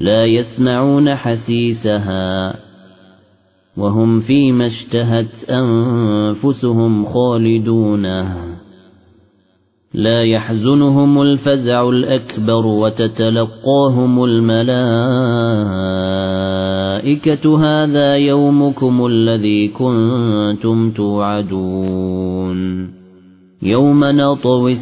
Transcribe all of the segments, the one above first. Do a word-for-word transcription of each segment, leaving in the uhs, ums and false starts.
لا يسمعون حسيسها وهم فيما اشتهت أنفسهم خالدون لا يحزنهم الفزع الأكبر وتتلقاهم الملائكة هذا يومكم الذي كنتم توعدون يوم نطوي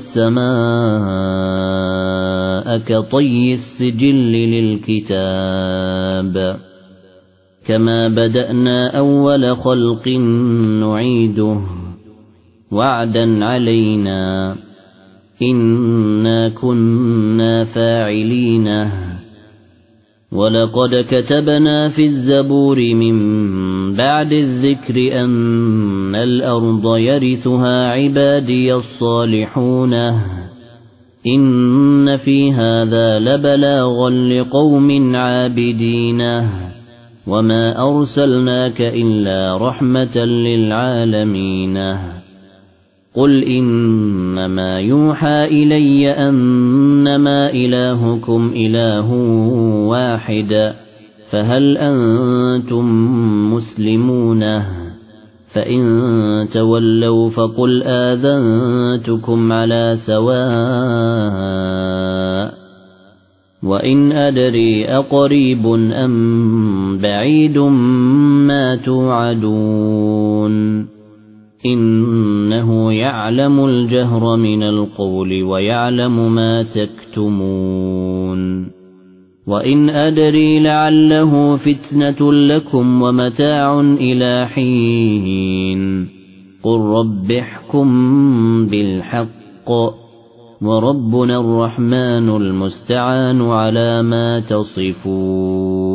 السماء كطي السجل للكتاب كما بدأنا أول خلق نعيده وعدا علينا إنا كنا فاعلين ولقد كتبنا في الزبور من بعد الذكر أن الأرض يرثها عبادي الصالحون إن في هذا لبلاغا لقوم عابدين وما أرسلناك إلا رحمة للعالمين قل إنما يوحى إلي أنما إلهكم إله واحد فهل أنتم مسلمون فإن تولوا فقل آذنتكم على سواء وإن أدري أقريب أم بعيد ما توعدون إنه يعلم الجهر من القول ويعلم ما تكتمون وإن أدري لعله فتنة لكم ومتاع إلى حين قل رب احكم بالحق وربنا الرحمن المستعان على ما تصفون